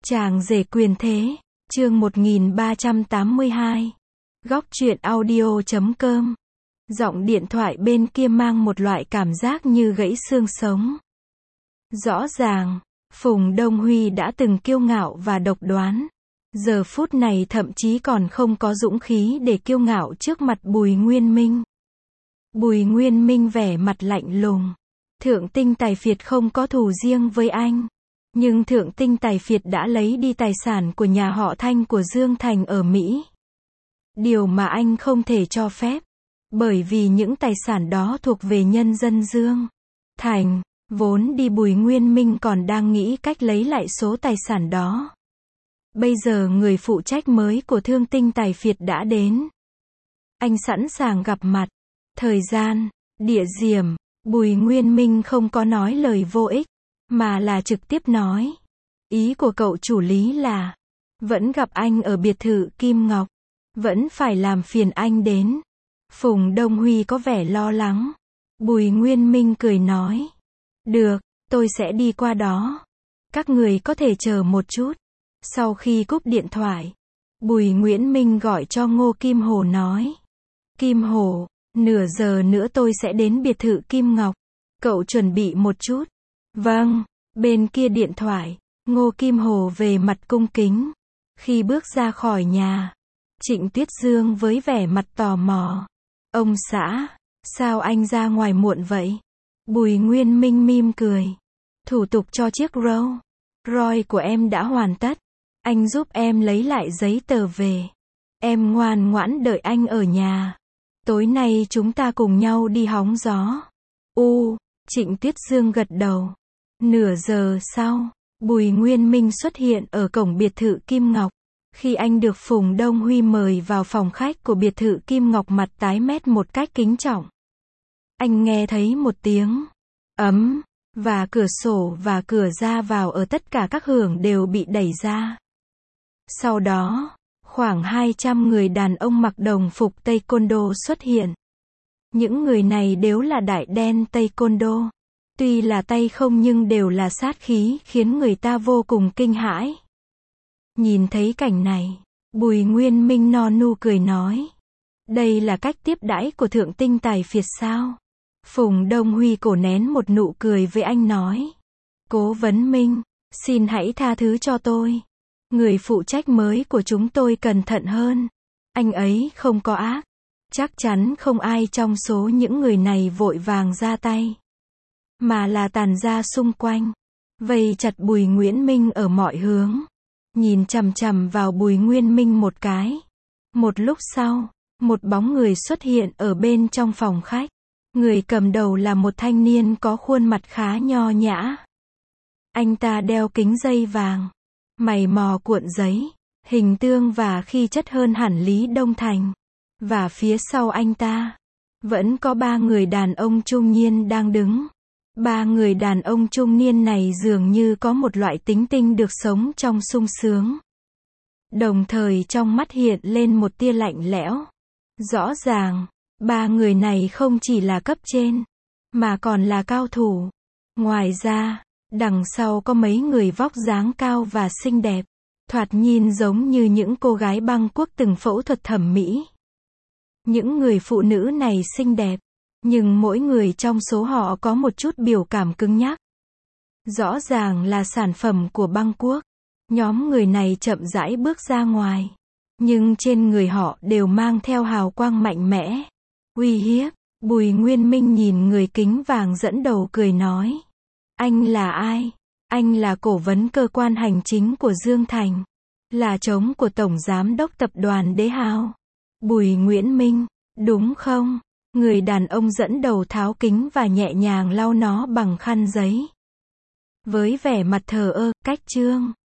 Chàng rể quyền thế, chương 1382. Góc truyện audio.com. Giọng điện thoại bên kia mang một loại cảm giác như gãy xương sống. Rõ ràng, Phùng Đông Huy đã từng kiêu ngạo và độc đoán. Giờ phút này thậm chí còn không có dũng khí để kiêu ngạo trước mặt Bùi Nguyên Minh. Bùi Nguyên Minh vẻ mặt lạnh lùng. Thượng Tinh Tài Phiệt không có thù riêng với anh. Nhưng Thượng Tinh Tài Phiệt đã lấy đi tài sản của nhà họ Thanh của Dương Thành ở Mỹ. Điều mà anh không thể cho phép. Bởi vì những tài sản đó thuộc về nhân dân Dương Thành. Vốn đi Bùi Nguyên Minh còn đang nghĩ cách lấy lại số tài sản đó. Bây giờ người phụ trách mới của Thượng Tinh Tài Phiệt đã đến. Anh sẵn sàng gặp mặt. Thời gian, địa điểm, Bùi Nguyên Minh không có nói lời vô ích, mà là trực tiếp nói. Ý của cậu chủ Lý là, vẫn gặp anh ở biệt thự Kim Ngọc, vẫn phải làm phiền anh đến. Phùng Đông Huy có vẻ lo lắng. Bùi Nguyên Minh cười nói. Được, tôi sẽ đi qua đó. Các người có thể chờ một chút. Sau khi cúp điện thoại, Bùi Nguyễn Minh gọi cho Ngô Kim Hổ nói. Kim Hổ, nửa giờ nữa tôi sẽ đến biệt thự Kim Ngọc. Cậu chuẩn bị một chút. Vâng, bên kia điện thoại, Ngô Kim Hổ về mặt cung kính. Khi bước ra khỏi nhà, Trịnh Tuyết Dương với vẻ mặt tò mò. Ông xã, sao anh ra ngoài muộn vậy? Bùi Nguyên Minh mỉm cười. Thủ tục cho chiếc Rolls Royce của em đã hoàn tất. Anh giúp em lấy lại giấy tờ về. Em ngoan ngoãn đợi anh ở nhà. Tối nay chúng ta cùng nhau đi hóng gió. Trịnh Tuyết Dương gật đầu. Nửa giờ sau, Bùi Nguyên Minh xuất hiện ở cổng biệt thự Kim Ngọc. Khi anh được Phùng Đông Huy mời vào phòng khách của biệt thự Kim Ngọc, mặt tái mét một cách kính trọng. Anh nghe thấy một tiếng ấm, và cửa sổ và cửa ra vào ở tất cả các xưởng đều bị đẩy ra. Sau đó, khoảng 200 người đàn ông mặc đồng phục Taekwondo xuất hiện. Những người này đều là đại đen Taekwondo. Tuy là tay không nhưng đều là sát khí, khiến người ta vô cùng kinh hãi. Nhìn thấy cảnh này, Bùi Nguyên Minh nu cười nói. Đây là cách tiếp đãi của Thượng Tinh Tài Phiệt sao? Phùng Đông Huy cổ nén một nụ cười với anh nói. Cố vấn Minh, xin hãy tha thứ cho tôi. Người phụ trách mới của chúng tôi cẩn thận hơn. Anh ấy không có ác. Chắc chắn không ai trong số những người này vội vàng ra tay. Mà là tàn ra xung quanh. Vây chặt Bùi Nguyễn Minh ở mọi hướng. Nhìn chằm chằm vào Bùi Nguyên Minh một cái. Một lúc sau, một bóng người xuất hiện ở bên trong phòng khách. Người cầm đầu là một thanh niên có khuôn mặt khá nho nhã. Anh ta đeo kính dây vàng, mày mò cuộn giấy, hình tương và khí chất hơn hẳn Lý Đông Thành. Và phía sau anh ta, vẫn có 3 người đàn ông trung niên đang đứng. 3 người đàn ông trung niên này dường như có một loại tính tình được sống trong sung sướng. Đồng thời trong mắt hiện lên một tia lạnh lẽo. Rõ ràng, 3 người này không chỉ là cấp trên, mà còn là cao thủ. Ngoài ra, đằng sau có mấy người vóc dáng cao và xinh đẹp. Thoạt nhìn giống như những cô gái Bangkok từng phẫu thuật thẩm mỹ. Những người phụ nữ này xinh đẹp, nhưng mỗi người trong số họ có một chút biểu cảm cứng nhắc. Rõ ràng là sản phẩm của Bangkok. Nhóm người này chậm rãi bước ra ngoài. Nhưng trên người họ đều mang theo hào quang mạnh mẽ. Uy hiếp. Bùi Nguyên Minh nhìn người kính vàng dẫn đầu cười nói. Anh là ai? Anh là cố vấn cơ quan hành chính của Dương Thành. Là trống của Tổng Giám đốc Tập đoàn Đế Hào. Bùi Nguyễn Minh, đúng không? Người đàn ông dẫn đầu tháo kính và nhẹ nhàng lau nó bằng khăn giấy. Với vẻ mặt thờ ơ, cách chương.